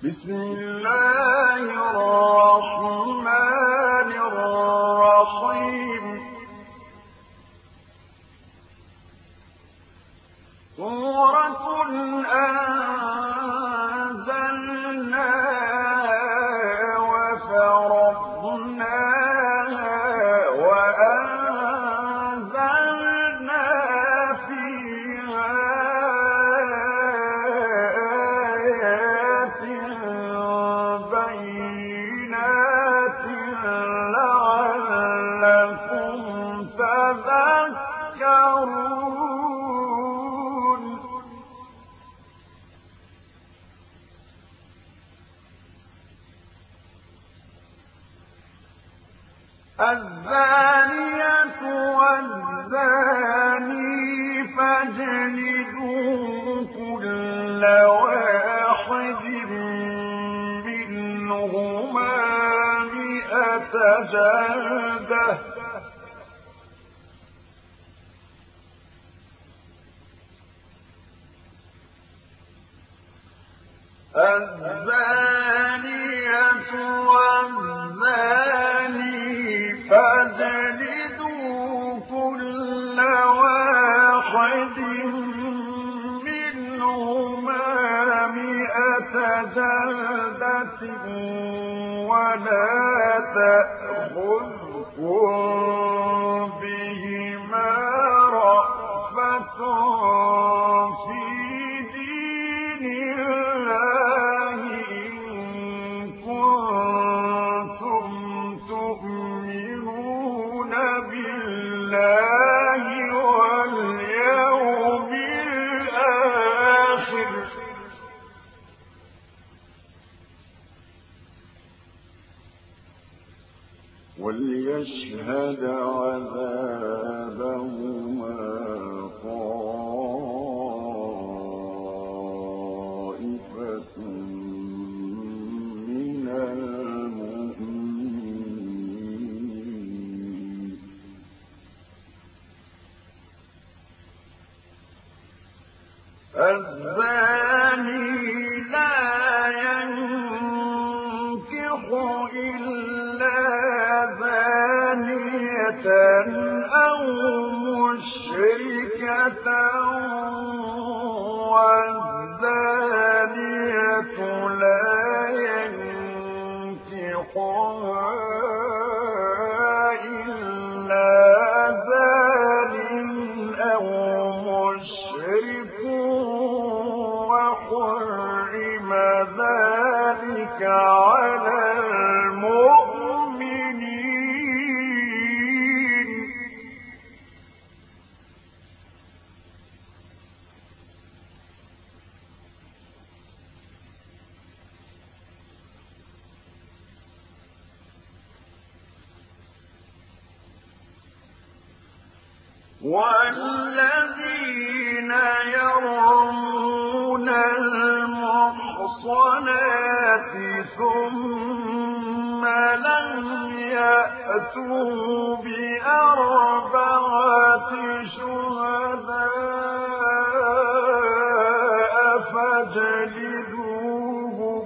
بسم الله الرحمن الرحيم سورة أنزلناها وفرضناها وأنزلنا فيها آيات بينات لعلكم تذكرون الزانية والزاني فاجلدوا كل واحد منهما 100 جلدة الزانية والزاني فاجلدوا كل واحد منهما 100 جلدة ولا تأخذكم بهما رأفة في دين الله إن كنتم تؤمنون بالله واليوم الآخر وليشهد عذابهما طائفة من المؤمنين الزاني لا ينكح إلا زانية أو مشركة والزانية لا ينكحها إلا زان أو مشرك وحرم ذلك على المؤمنين والذين يرمون المحصنات ثم لم يأتوا ب4 شهداء فاجلدوهم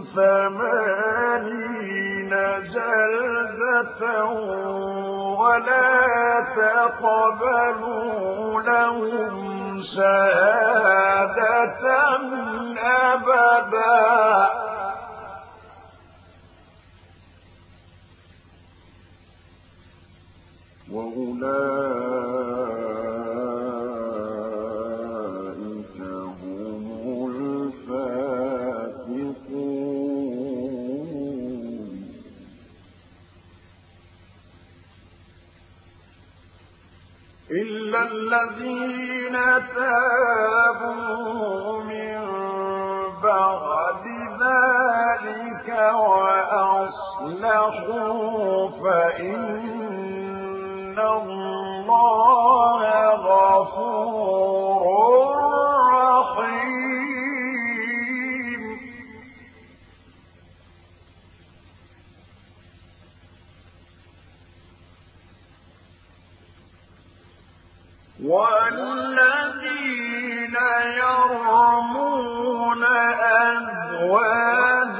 80 جلدة ولا تقبلوا لهم شهادة أبدا وأولئك هم الفاسقون إلا الذين تابوا من بعد ذلك وأصلحوا فإن الله غفور رحيم والذين يرمون أزواجهم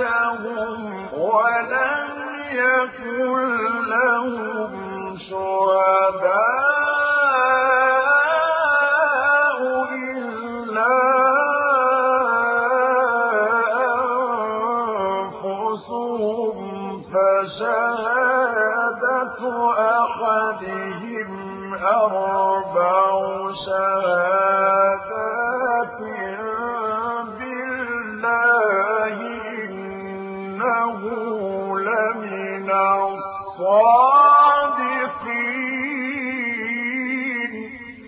يكن لهم شهداء إلا أنفسهم فشهادة أحدهم أربع شهادات بالله إنه لمن الصادقين.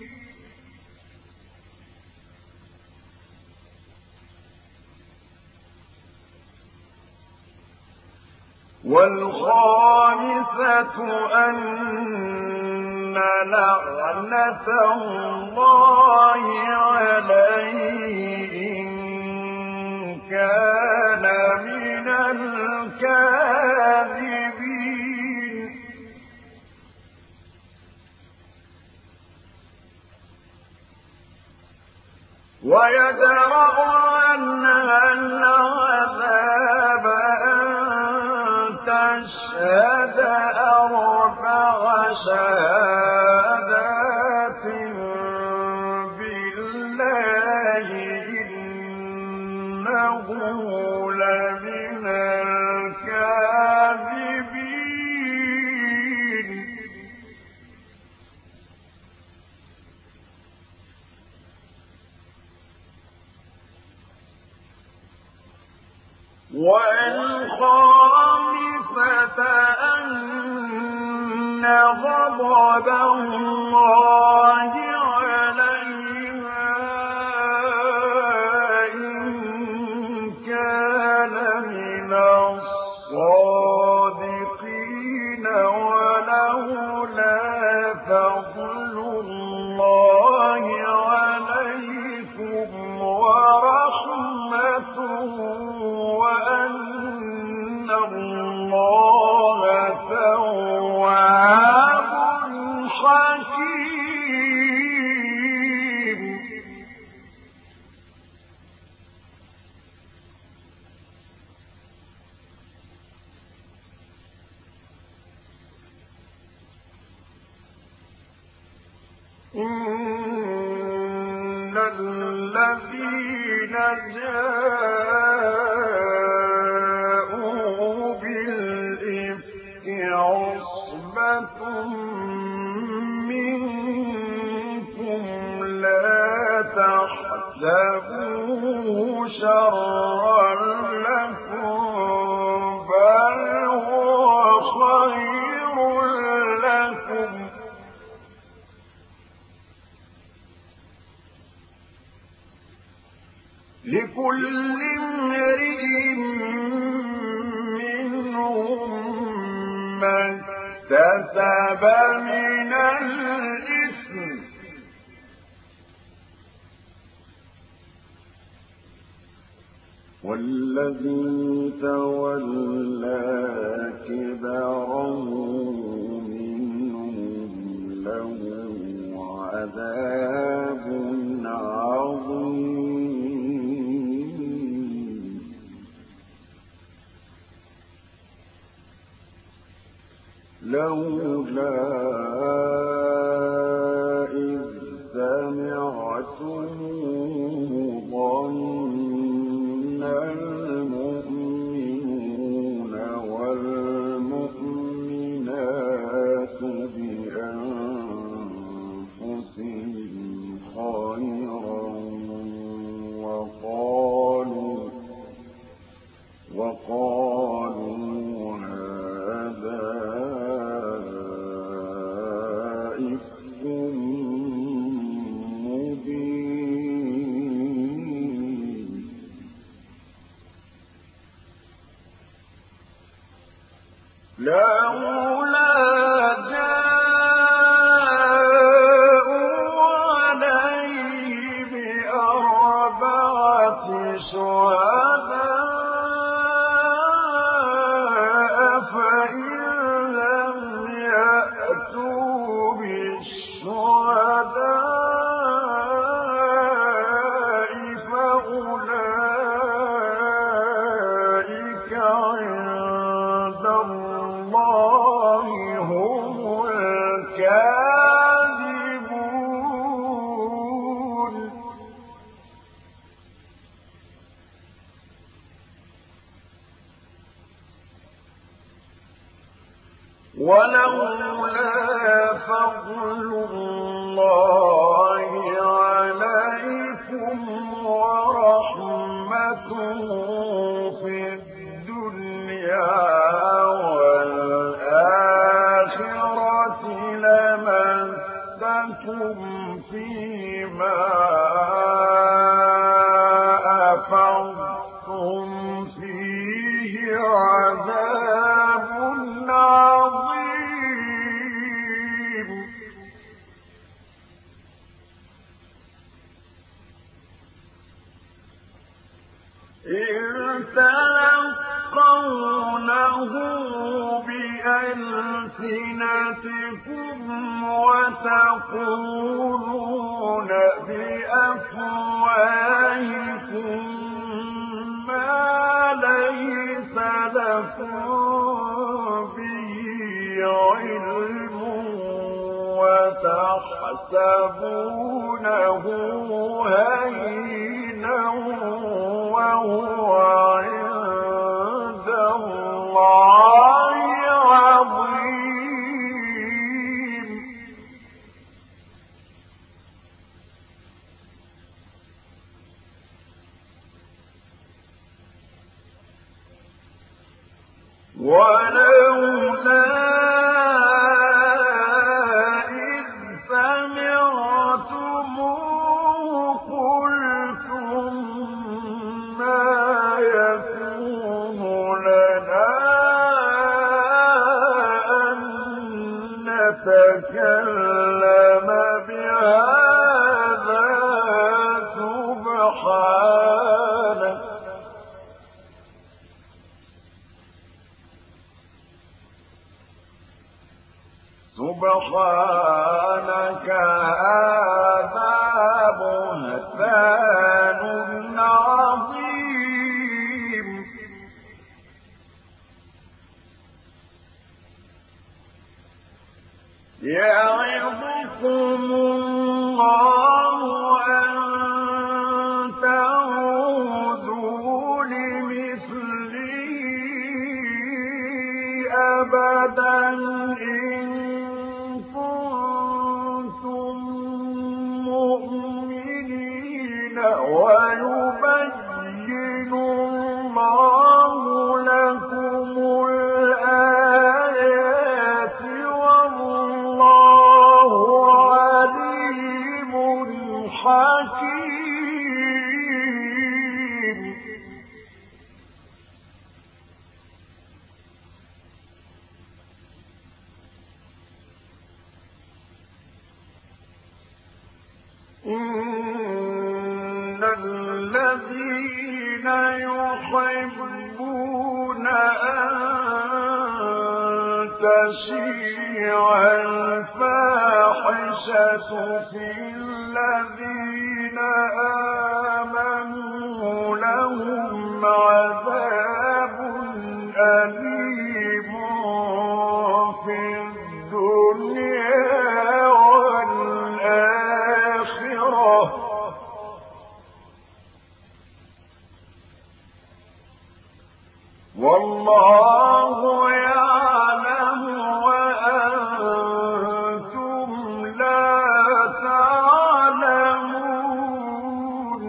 والخامسة أن لعنة الله عليه إن كان من الكاذبين. ويدرأ عنها العذاب أن تشهد أربع شهادات بالله إنه لمن الكاذبين. والخامسة أن غضب الله عليها إن كان من الصادقين ولولا فضل الله عليكم ورحمته وأن الله تواب حكيم. إن الذين جاءوا بالإفك عصبة منكم لا تحسبوه شرا لكم بل هو خير لكم لكل امرئ منهم ما اكتسب من الإثم والذي تولى كبره منهم له عذاب عظيم لولا إذ سمعتموه ظن المؤمنون والمؤمنات بأنفسهم خيرا وقالوا هذا إفك مبين لولا جاءوا عليه بأربعة شهداء فإن لم يأتوا بالشهداء فأولئك عند الله ولولا فضل الله عليكم ورحمته في الدنيا والآخرة لمسكم فيما أفضتم فيه عذاب عظيم. إذ تلقونه بألسنتكم وتقولون بأفواهكم ما ليس لكم به علم وتحسبونه هينا وهو عند الله عظيم. ولولا إذ سمعتموه قلتم ما يكون لنا أن نتكلم بهذا سبحانك هذا بهتان عظيم. يعظكم الله أن تعودوا لمثله أبدا إن كنتم مؤمنين ويبين الله لكم الآيات والله عليم حكيم. إن الذين يحبون أن تشيع الفاحشة في الذين آمنوا لهم عذاب أليم في الدنيا والآخرة والله يعلم وأنتم لا تعلمون.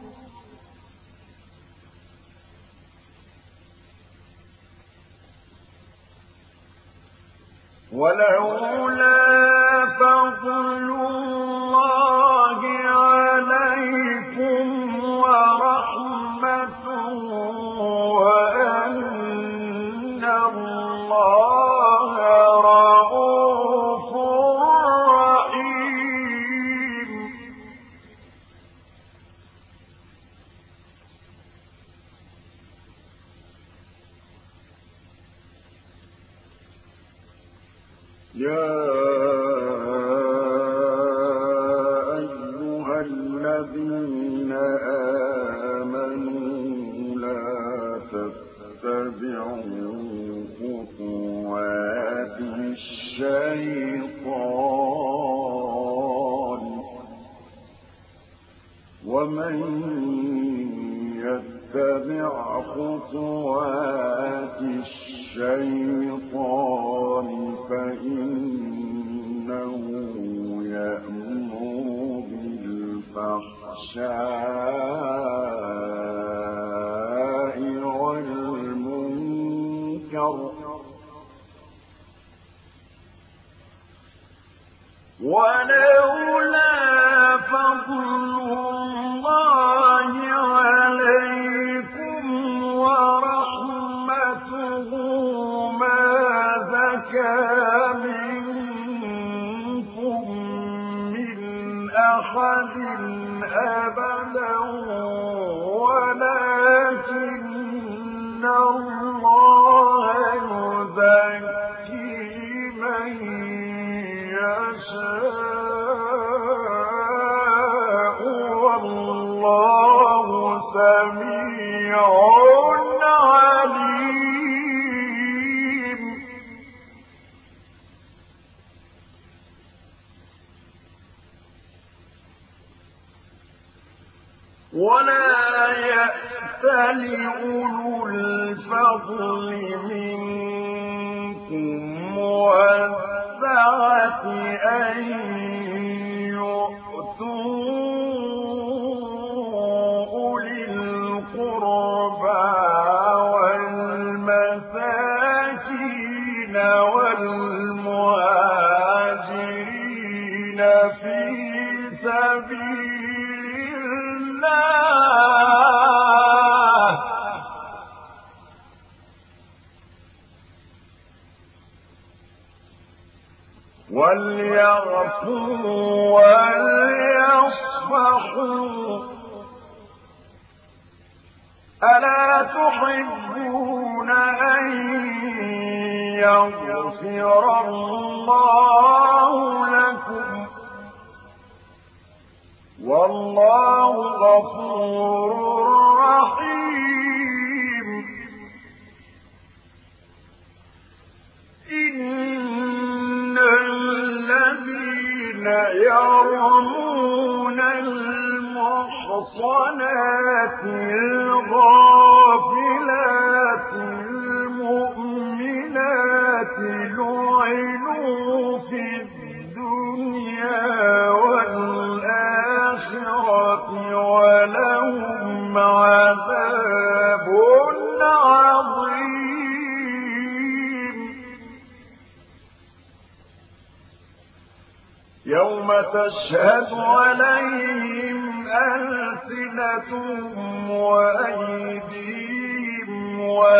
ولولا فضل الله عليكم ورحمته وأن الله رءوف رحيم. يا أيها الذين آمنوا لا تتبعوا خطوات الشيطان ومن يتبع خطوات الشيطان فإنه يأمر بالفحشاء والمنكر ولولا فضل الله عليكم ورحمته ما زكى منكم من أحد أبدا ولكن الله يزكي من يشاء والله سميع عليم ولا يأتل أولو الفضل منكم والسعة أن يؤتوا أولي القربى والمساكين والمهاجرين في سبيل الله وليعفوا وليصفحوا ألا تحبون أن يغفر الله لكم والله غفور رحيم إن الذين يرمون المحصنات الغافلات المؤمنات لعنوا في الدنيا والآخرة ولهم عذاب عظيم يوم تشهد عليهم ألسنتهم وأيديهم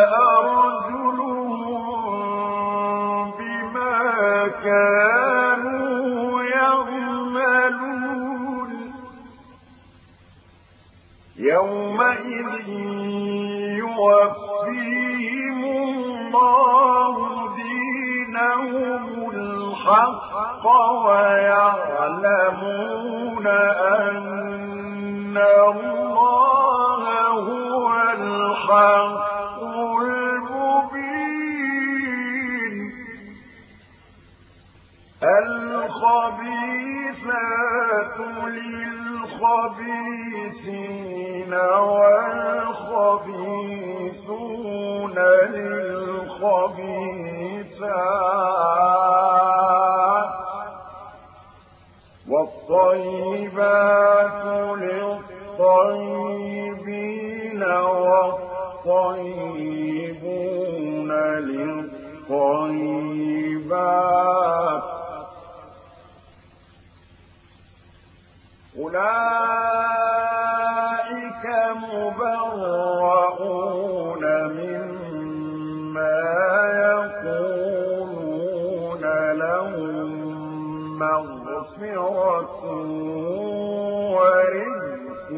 وأرجلهم بما كانوا يعملون يومئذ يوفيهم الله دينهم الحق ويعلمون أن الله هو الحق المبين الخبيثات للخبيثين والخبيثون للخبيثات والطيبات للطيبين والطيبون للطيبات أولئك مبرؤون مما يقولون لهم مغفرة ورزق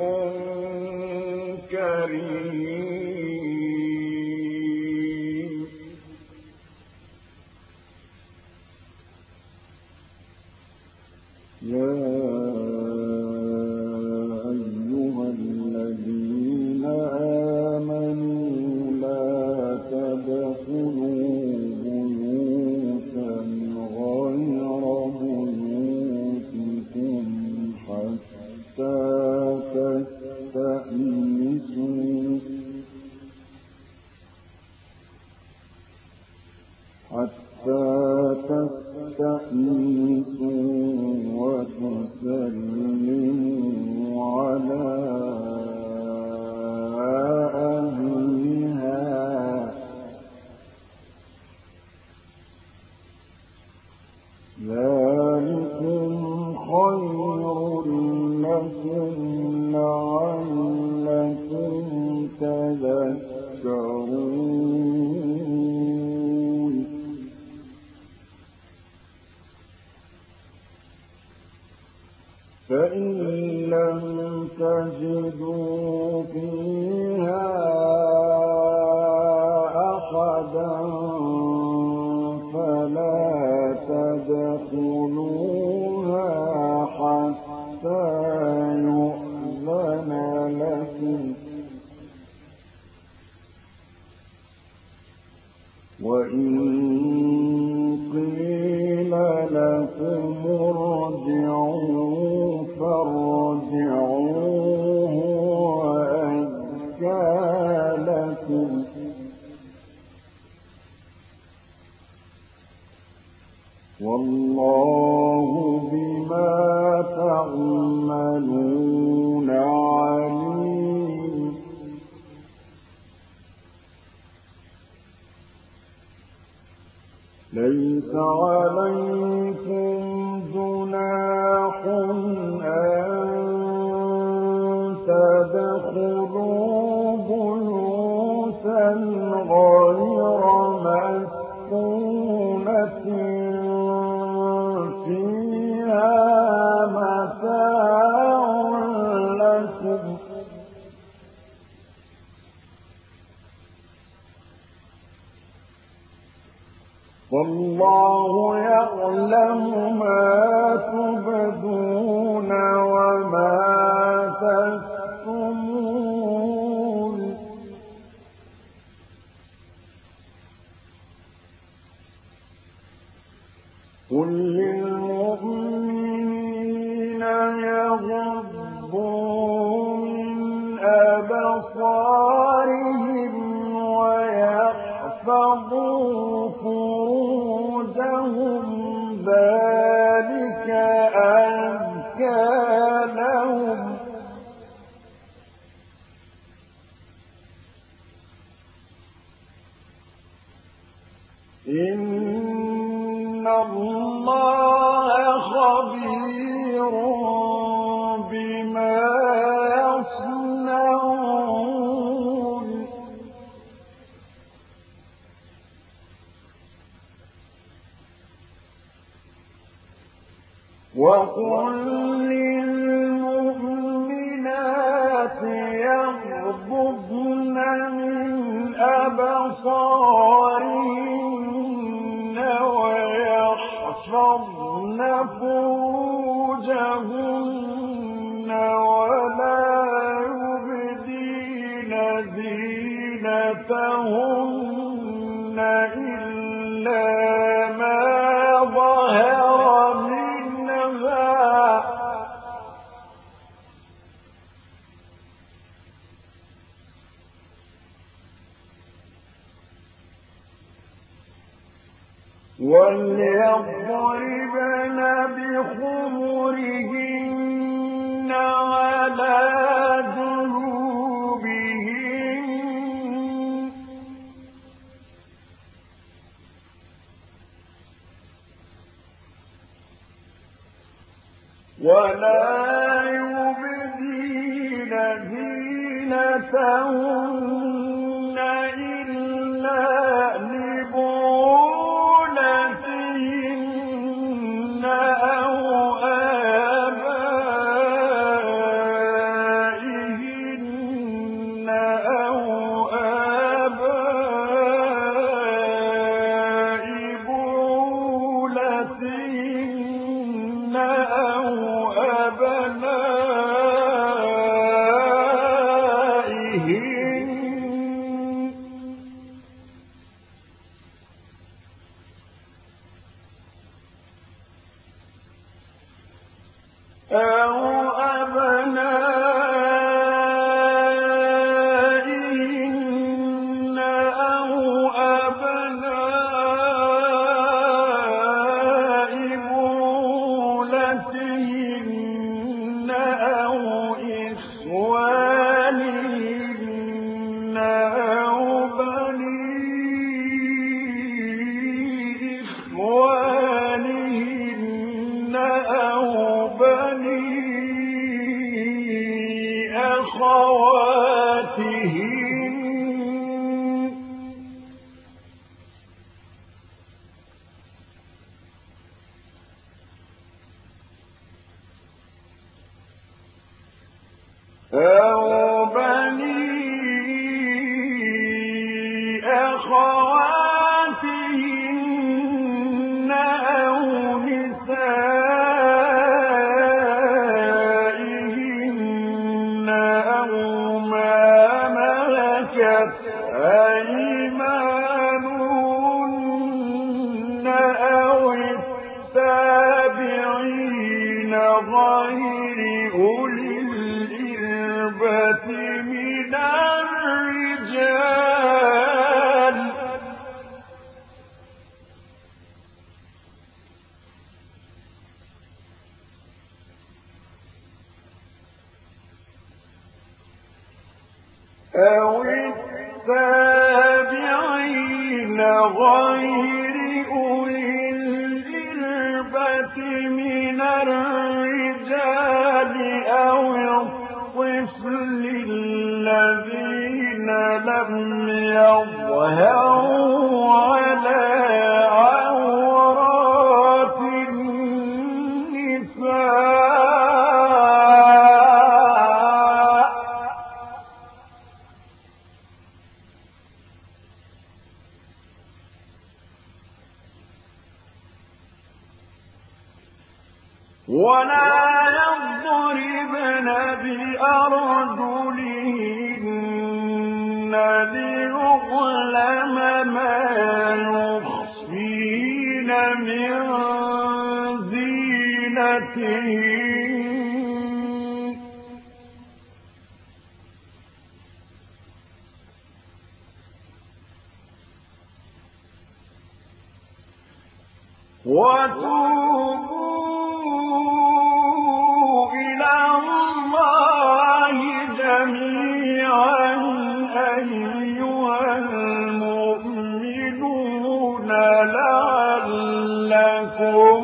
كريم تدخلوا بيوتا غير بيوتكم حتى تستأنسوا وتسلموا على أهلها ذلكم خير لكم لعلكم تذكرون فإن لم تجدوا فيها أحدا فلا تدخلوها حتى يؤذن لكم وإن قيل لكم ارجعوا فارجعوا هو أزكى لكم والله بما تعملون عليم ليس عليكم جناح أن تدخلوا بيوتا غير مسكونة فيها متاع لكم والله يعلم ما تبدون وما تكتمون قل للمؤمنين يغضوا من أبصارهم ويحفظوا فروجهم ذلك أزكى لهم إن الله خبير بما يصنعون وقل للمؤمنات يغضضن من أبصارهن ويحفظن فروجهن ولا يبدين زينتهن إلا ما ظهر منها وليضربن بخمرهن على جيوبهن ولا يبدين زينتهن إلا لبعولتهن أو آبائهن أو آباء بعولتهن أو أبنائهن أو أبناء أو بني أخواتهن أو نسائهن أو ما ملكت أيمانهن أو التابعين غير أولي الإربة من الرجال أو التابعين غير أولي الإربة من الرجال أو الطفل الذين لم يظهروا على عورات النساء ولا يضربن بأرجلهن ليعلم ما يخفين من زينتهن وتوبوا إلى الله جميعا أيها المؤمنون لعلكم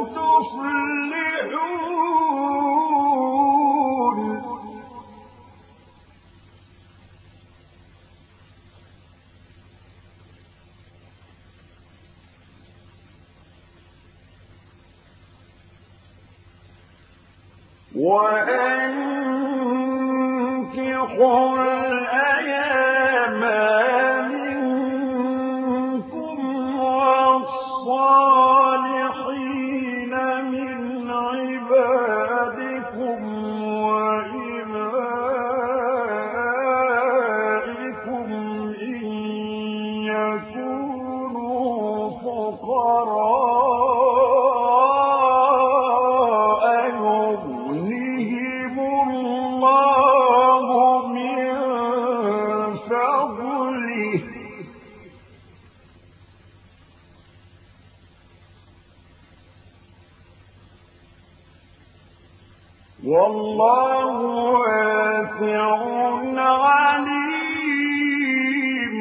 تفلحون وأنكحوا الأيام منكم والصالحين من عبادكم وإمائكم إن يكونوا فقراء يغنيهم الله من فضله والله واسع عليم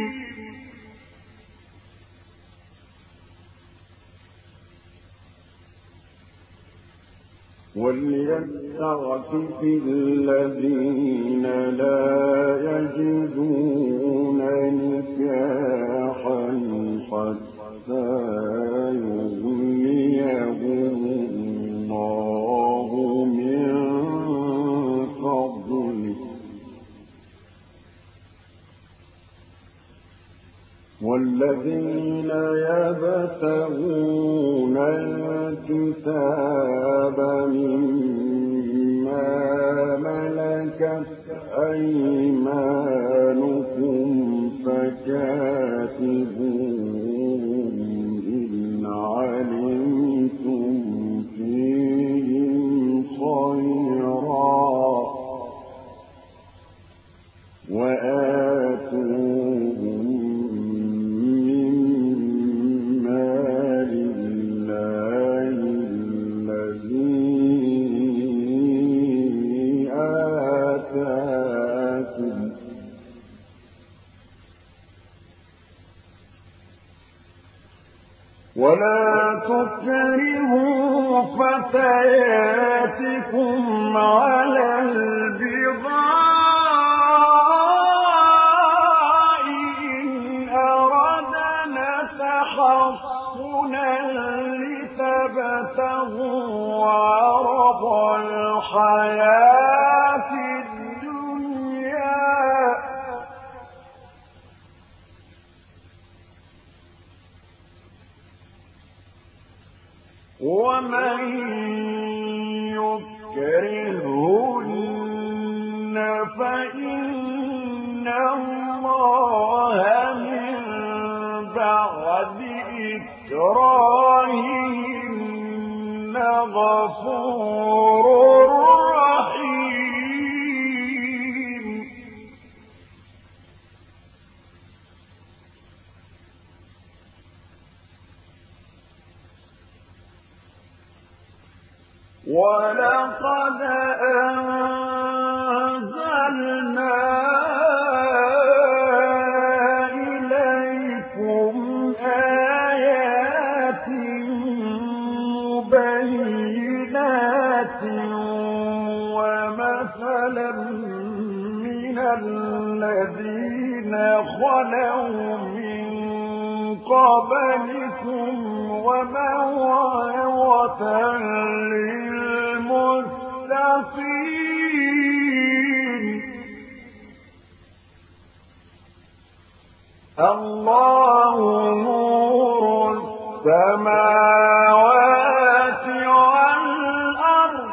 وليستعفف الذين لا يجدون نكاحا حتى يغنيهم الله من فضله والذين يبتغون الكتاب مما ملكت أيمانكم فكاتبوهم إن علمتم فيهم خيرا وآتوهم ولا تكرهوا فتياتكم على البغاء إن أردنا تحصنا لتبتغوا عرض الحياة الدنيا ومن يكرهن فإن الله من بعد إكراههن غفور رحيم. ولقد أنزلنا إليكم آيات مبينات ومثلا من الذين خلوا من قبلكم وموعظة للمتقين. الله نور السماوات والأرض.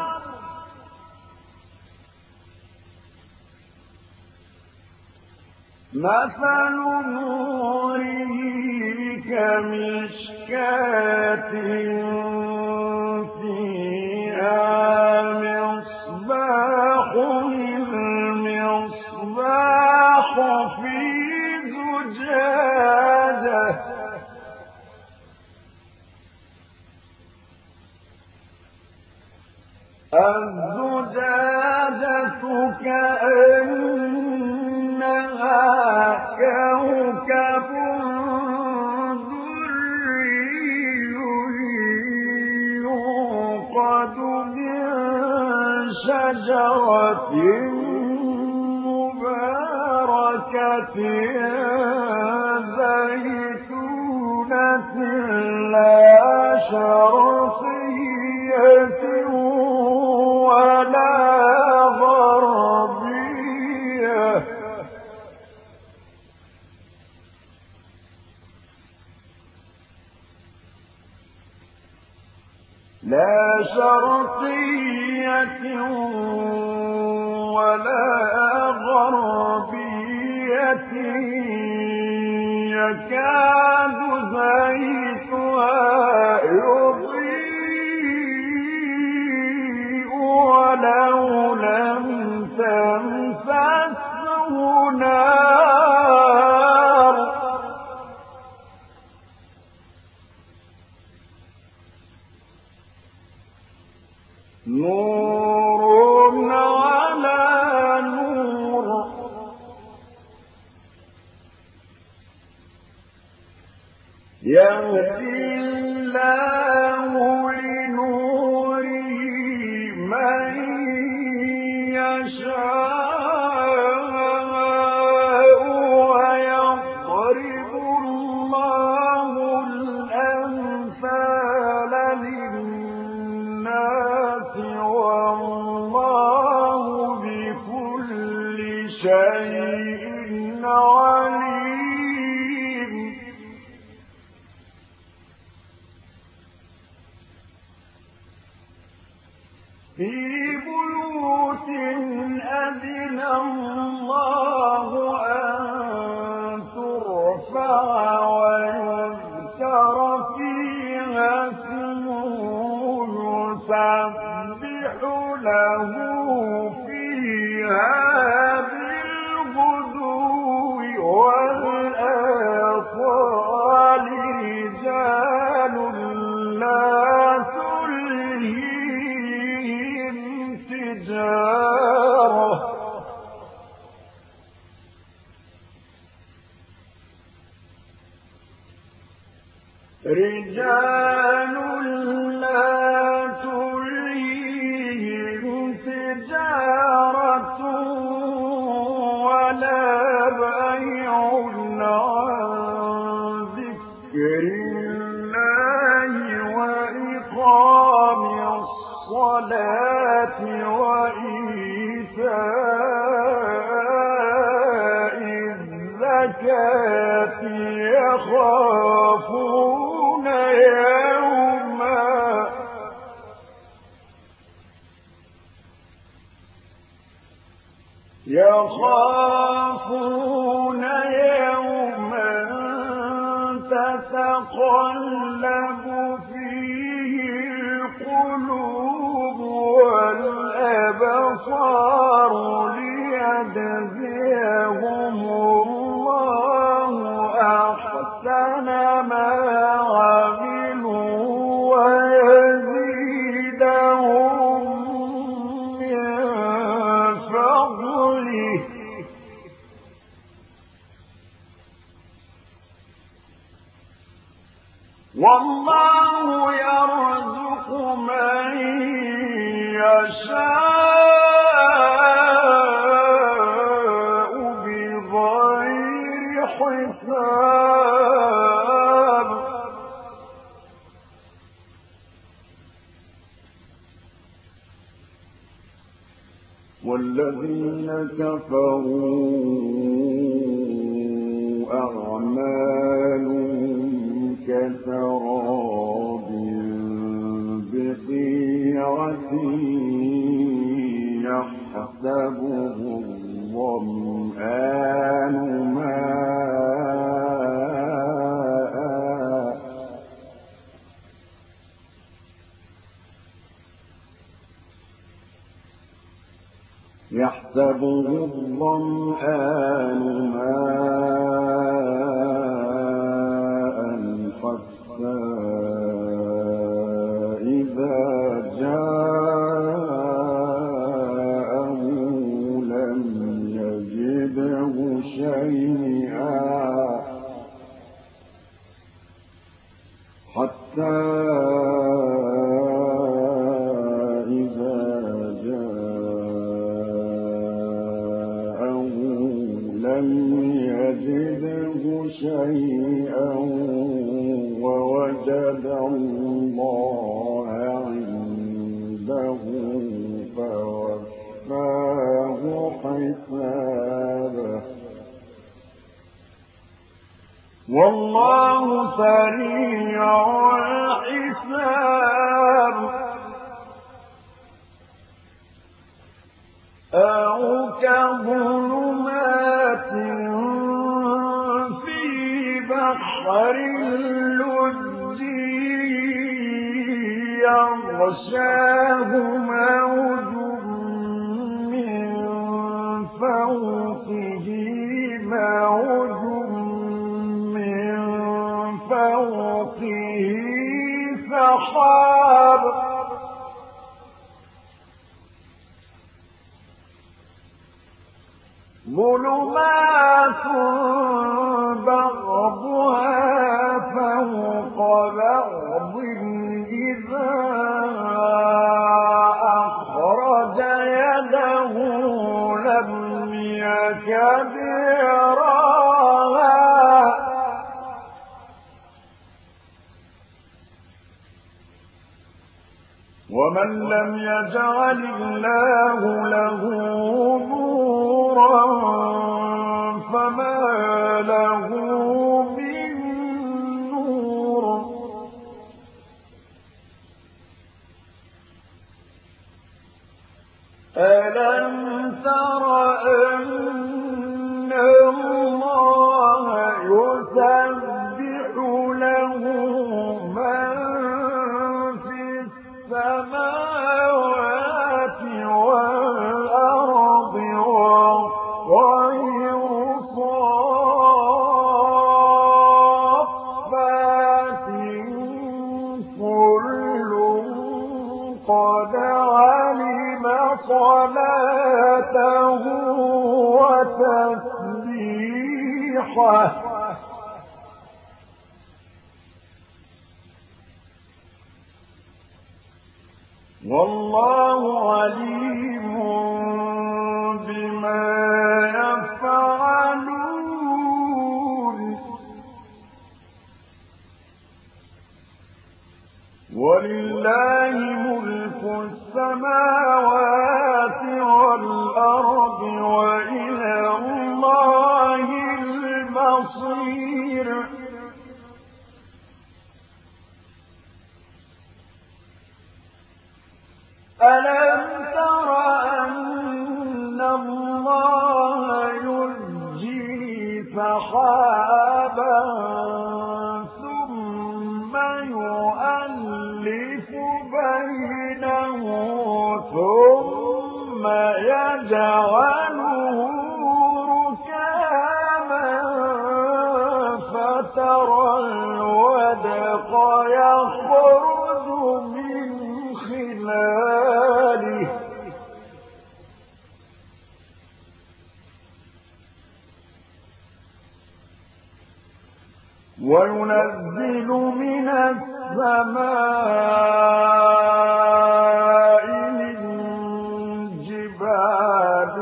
مثل نوره كمشكاة فيها مصباح، المصباح في زجاجة، الزجاجة كأنها كوكب يوقد من شجرة مباركة زيتونة لا شرقية ولا غربية، لا شرقية ولا غربية يكاد زيتها يضيء ولو لم تمسسه نار، نور على نور. يهدي الله لنوره من يشاء ويضرب الله الأمثال للناس والله بكل شيء عليم. في بيوت أذن الله أن ترفع ويذكر فيها اسمه يسبح له فيها بالغدو والآصال رجال لا تلهيهم تجارة رجال لا تلهيهم تجارة ولا بيع عن ذكر الله وإقام الصلاة وإيتاء الزكاة يخافون يوما يخافون يوما تتقلب فيه القلوب والأبصار ليجزيهم الله أحسن ما عملوا ويزيدهم من فضله والله يرزق من يشاء بغير حساب والذين كفروا أعمالهم كسراب بقيعة يحسبه الظمآن ماء يحسبه الظمآن ماء حتى إذا جاءه لم يجده شيئا حتى شيئا ووجد الله عنده فوفاه حسابه والله سريع الحساب أو كظلمات بحر اللجي يغشاه موج من فوقه موج من فوقه سحاب ظلمات بعضها فوق بعض إذا أخرج يده لم يكد يراها ومن لم يجعل الله له نورا فما له من نور ألم تر أن الله يسبح له من في السماوات والأرض والطير صافات كل قد علم صلاته وتسبيحه والله عليم بما يفعلون ولله ملك السماوات والأرض وإلى الله المصير ألم تر أن الله فترى الودق يخرج من خلاله وينزل من السماء من جبال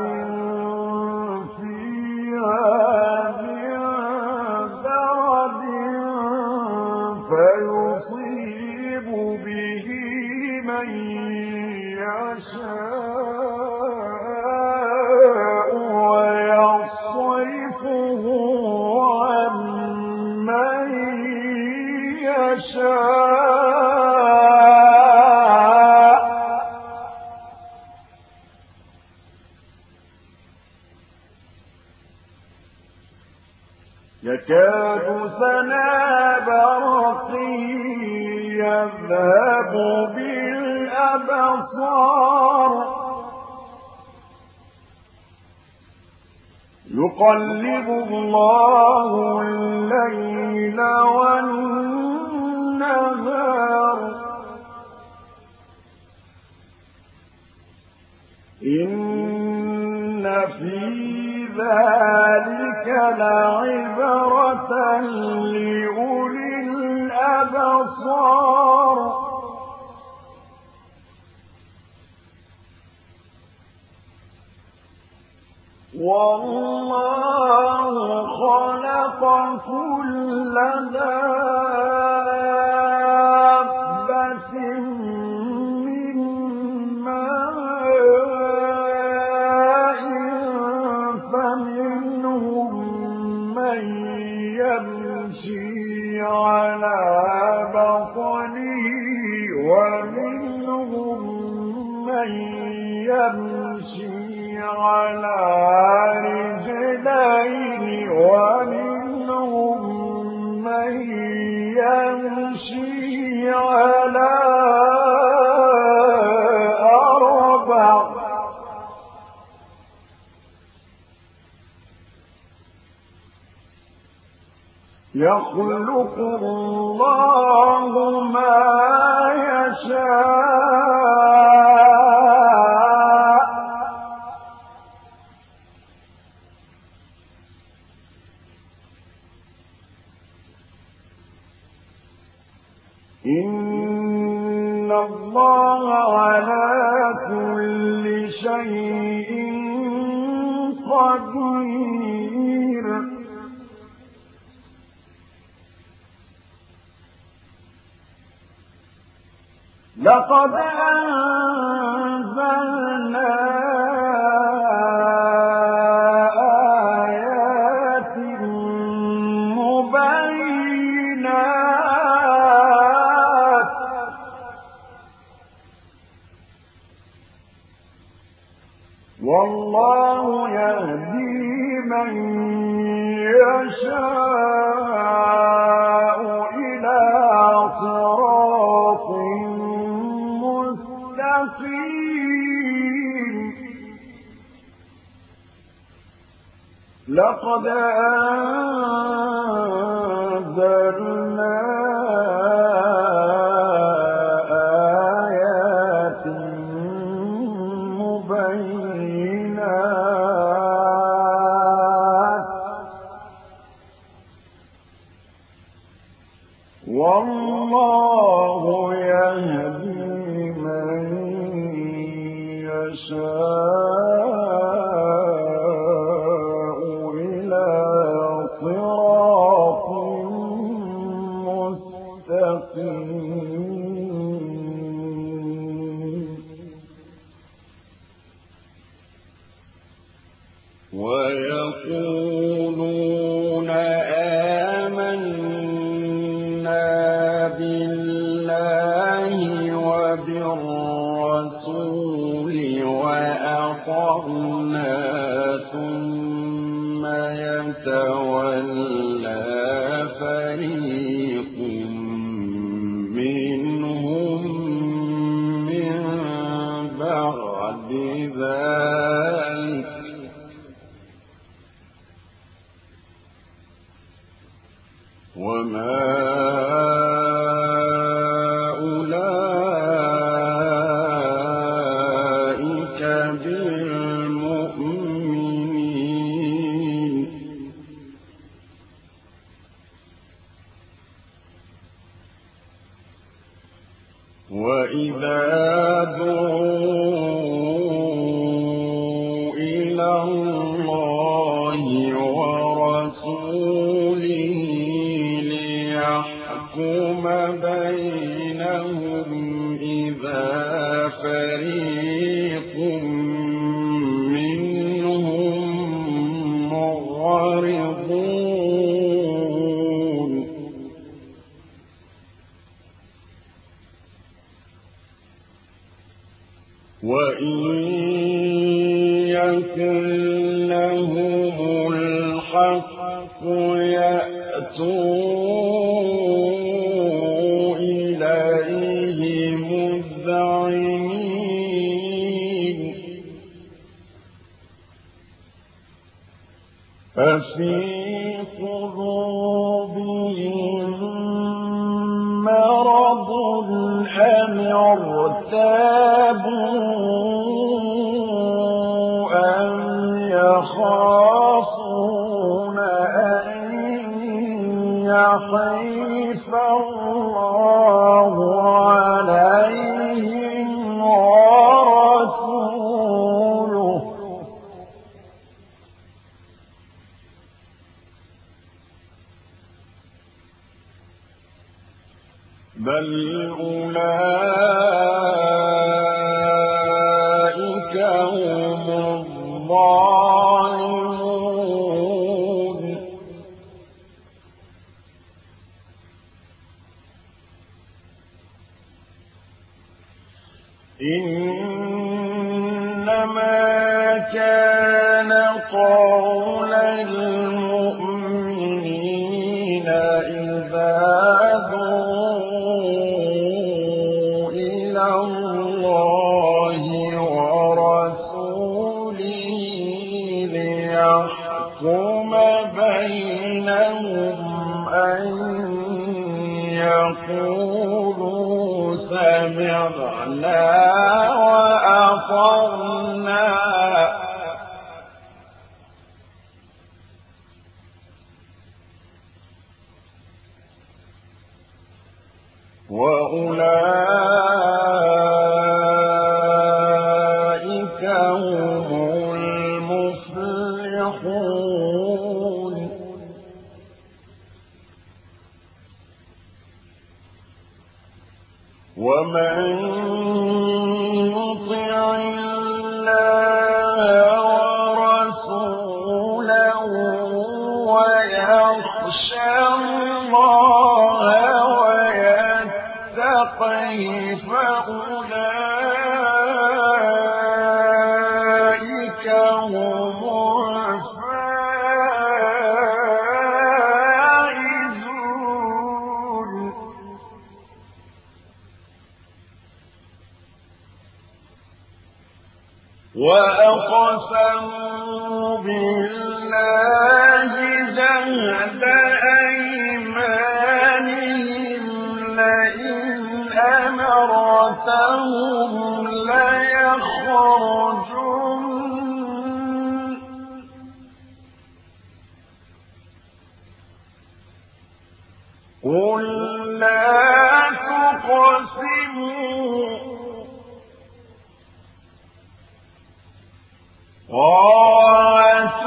فيها من برد فيصيب به من يشاء ويصرفه عن من يشاء يكاد سنا برقه يذهب بالأبصار يقلب الله الليل والنهار إن في ذلك لعبرة لأولي الأبصار والله خلق كل دابة من ماء فمنهم من يمشي على بطنه ومنهم من يمشي على رجلين ومنهم من يمشي على أربع يخلق الله ما يشاء إن الله على كل شيء قدير لقد أنزلنا آيات مبينات والله يهدي من يشاء إلى صراط مستقيم لقد أنزلنا آيات مبينات والله يهدي من يشاء إلى صراط مستقيم ويقولون آمنا بالله وبالرسول وأطعنا ثم يتولى فريق منهم من بعد ذلك وما أولئك بالمؤمنين وإذا دعوا إلى الله ورسوله ليحكم بينهم إذا فريق منهم معرضون وإن يكن لهم الحق يأتوا إليه مذعنين ففي قلوبهم مرض أم ارتابوا أم يخافون أن يحيف الله عليهم ورسوله بل أولئك هم الظالمون إنما كان قول المؤمنين إذا دعوا إلى الله ورسوله ليحكم بينهم أن يقولوا سمعنا وأطعنا وأولئك هم المفلحون ومن يطع الله ورسوله ويخشى الله ويتقه فأولئك هم الفائزون وأقسموا بالله جهد أيمانهم لئن أمرتهم ليخرجن قل لا تقسموا طاعة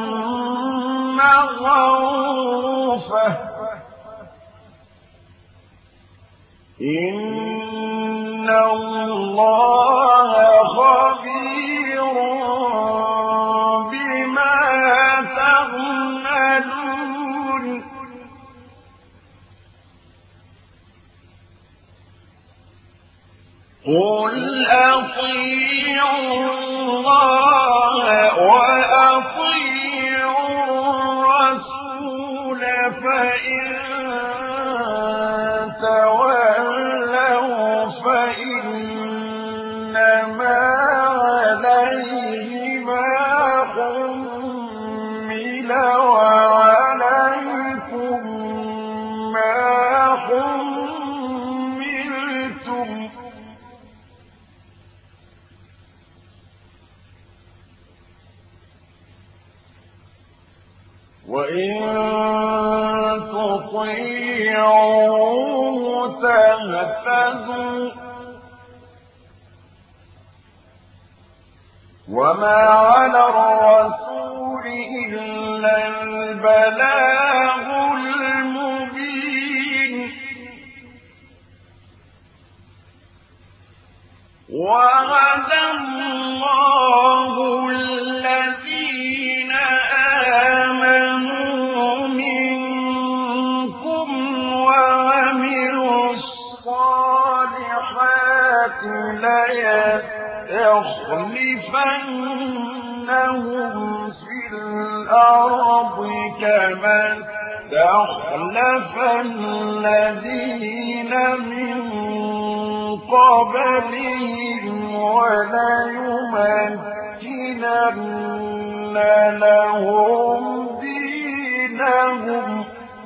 معروفة إن الله خبير بما تعملون قل أطيعوا الله وأطيعوا الرسول فإن تولوا فإنما عليه ما حمل وعليكم ما حملتم وإن تطيعوا تهتدوا وما على الرسول إلا البلاغ المبين وعد الله الذين آمنوا منكم وعملوا الصالحات ليستخلفنهم في الأرض كما استخلف الذين من قبلهم وليمكنن لهم دينهم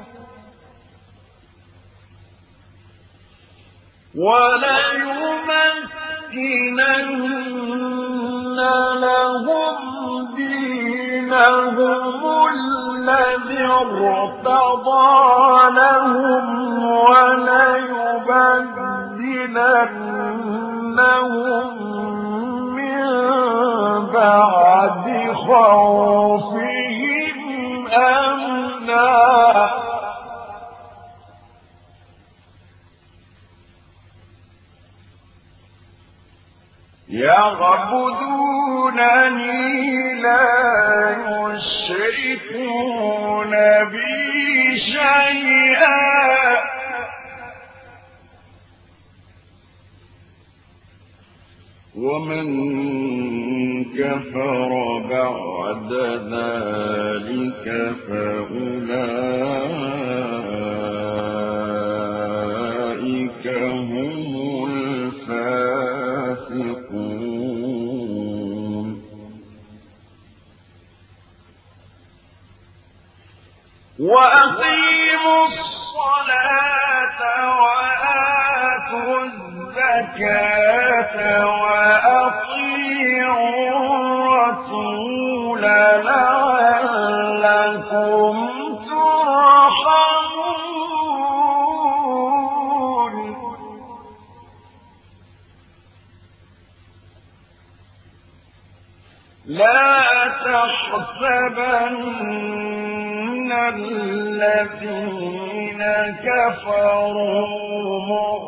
الذي ارتضى لهم وليبدلنهم من بعد خوفهم أمنا يعبدونني لا يشركون بي شيئا ومن كفر بعد ذلك فأولئك هم الفاسقون وأقيموا الصلاة وآتوا الزكاة وأطيعوا الرسول لعلكم ترحمون لا تحسبن الذين كفروا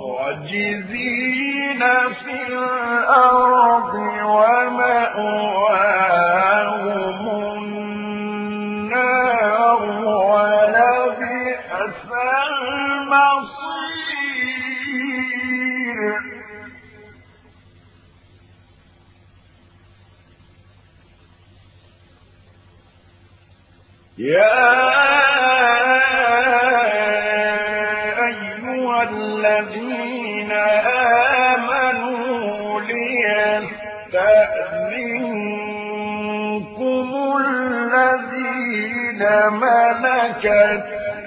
معجزين في الأرض ومأواهم النار ولبئس المصير يا أيها الذين آمنوا ليستأذنكم الذين ملكت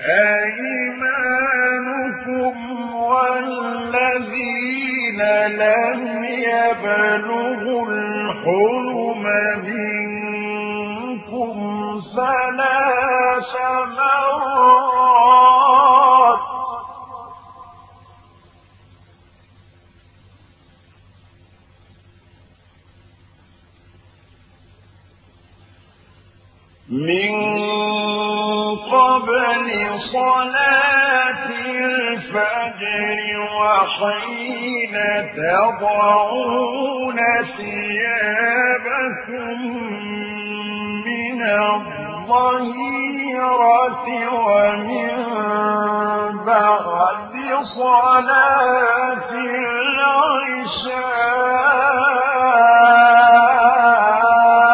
أيمانكم والذين لم يبلغوا الحلم منكم ثلاث مرات من قبل صلاة الفجر وحين تضعون ثيابكم من الظهيرة ومن بعد صلاة العشاء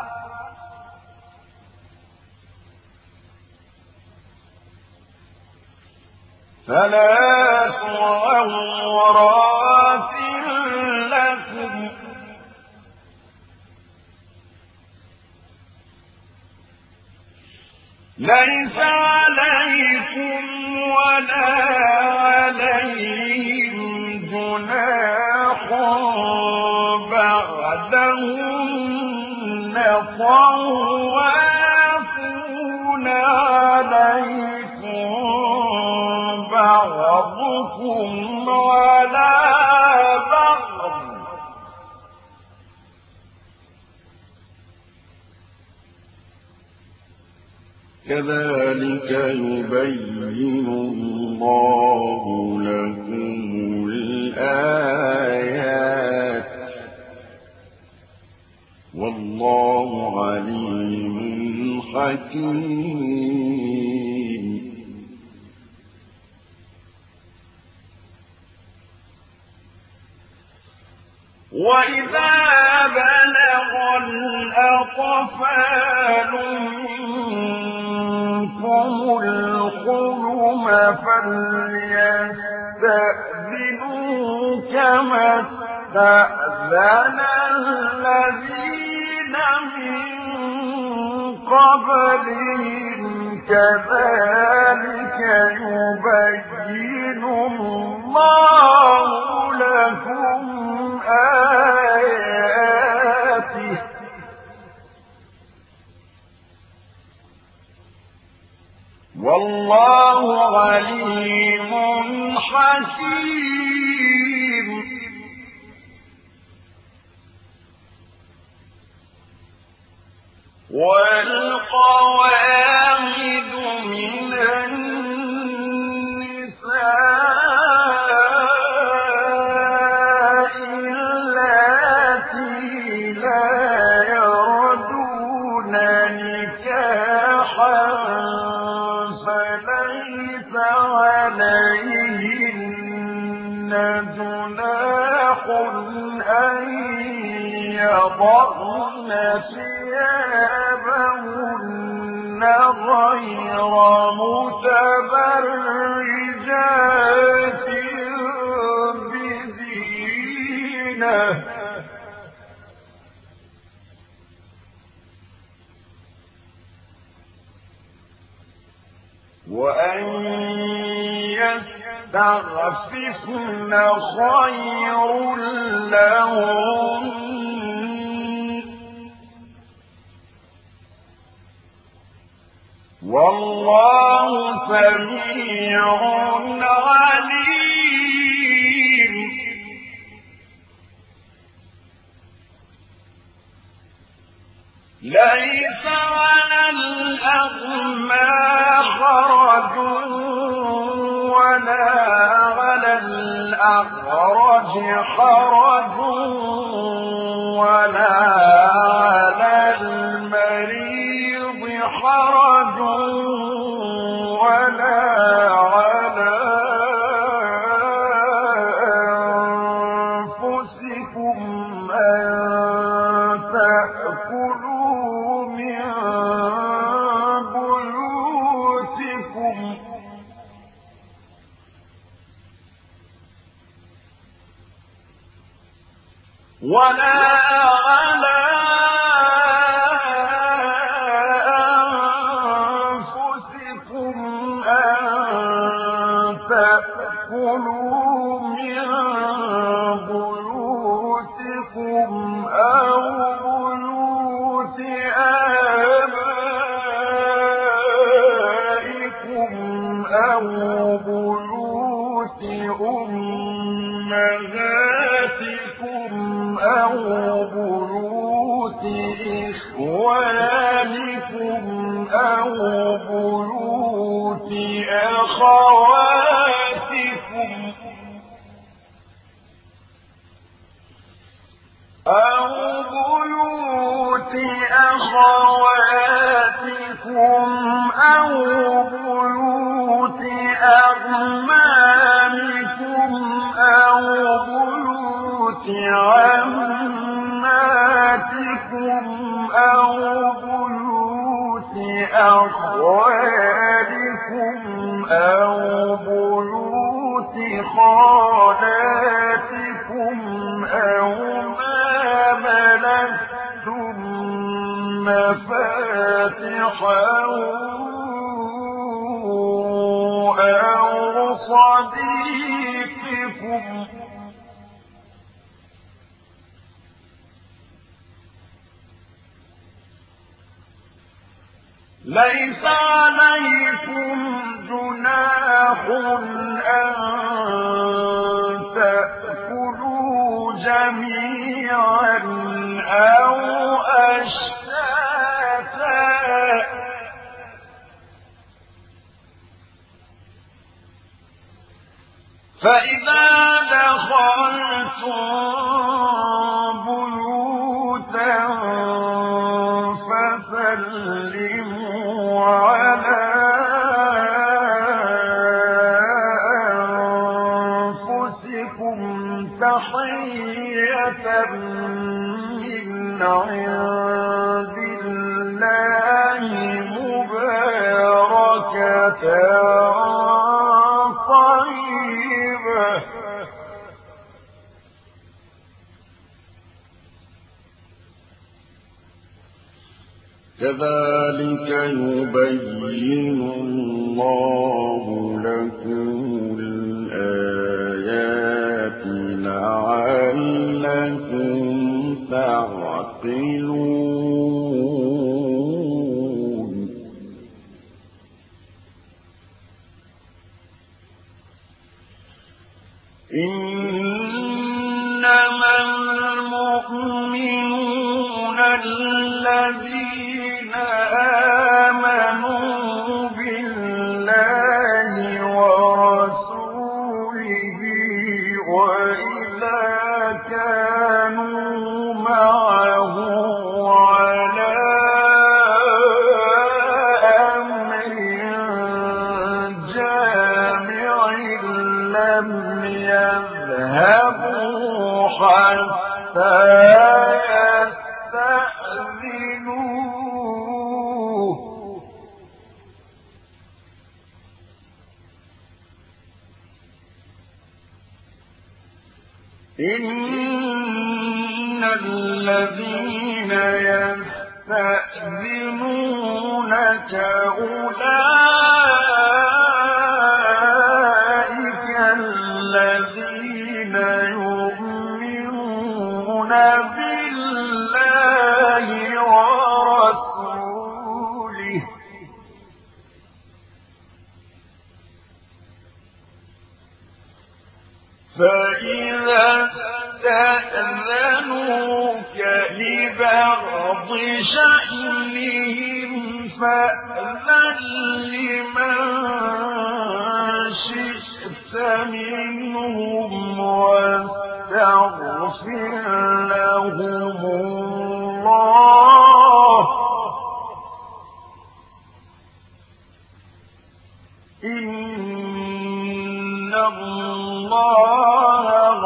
ثلاث عورات لكم ليس عليكم ولا عليهم جناح بعدهن طوافون عليكم بعضكم على بعض كذلك يبين الله لكم الآيات والله عليم حكيم. وإذا بلغ الأطفال منكم الحلم فليستأذنوا كما استأذن الذين من قبلهم كذلك يبين الله لكم آياته والله عليم حكيم. والقواعد من النساء اللاتي لا يرجون نكاحا فليس عليهن جناح أن يضعن ثيابهن غير متبرجات بزينة وأن يستعففن خير لهم والله سميع عليم. ليس على الأعمى حرج ولا على الأعرج حرج ولا على المريض حرج ولا على أنفسكم أن تأكلوا من بيوتكم ولا على أنفسكم أن تأكلوا من بيوتكم أو بيوت آبائكم أو بيوت أمهاتكم أو بيوت إخوانكم أو بيوت أخواتكم أو بيوت أخواتكم أو بيوت أعمامكم أو بيوت عماتكم أو بيوت أخوالكم أو بيوت خالاتكم أو ما ملكتم مفاتحه صديقكم ليس عليكم جناح أن تأكلوا جميعا أو أشتاتا فإذا دخلتم بيوتا فسلموا على أنفسكم تحية من عند الله مباركة طيبة كذلك يبين الله لكم الآيات لعلكم تعقلون إنما المؤمنون الذين آمنوا بالله ورسوله وإذا كانوا معه على أمر جامع لم يذهبوا حتى يستأذنوه إن الذين يستأذنونك أولئك الذين يؤمنون بالله ورسوله فإذا استأذنوك لبعض شأنهم فأذن لمن شئت منهم واستغفر لهم الله إن الله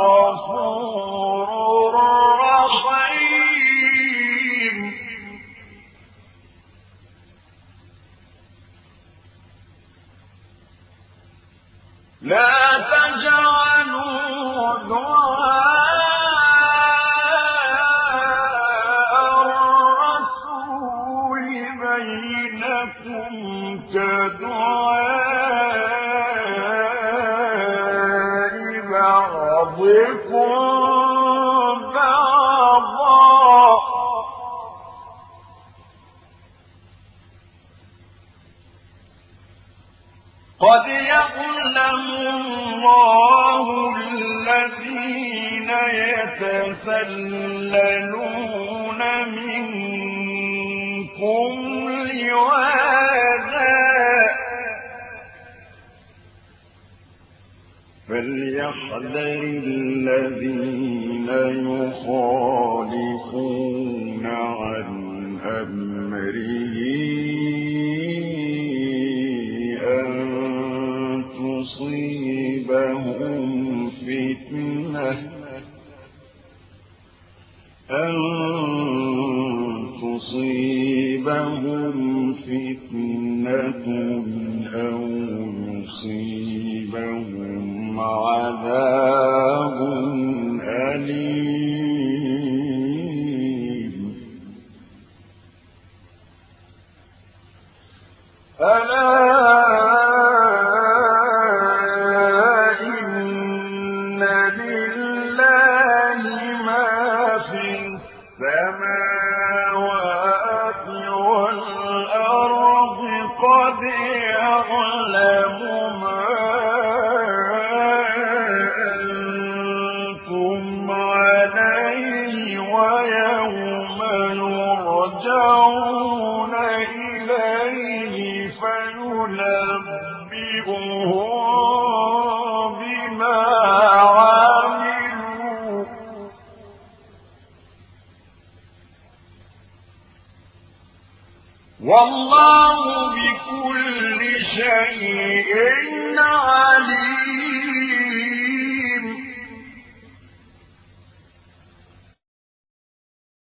غفور رحيم لا تجعلوا دعاء الرسول بينكم كدعاء بعضكم بعضا قد يعلم الله الذين يتسللون منكم لواذا فليحذر الذين يخالفون عن أمره أن تصيبهم فتنة أو يصيبهم عذاب أليم ألا بما عملوا والله بكل شيء عليم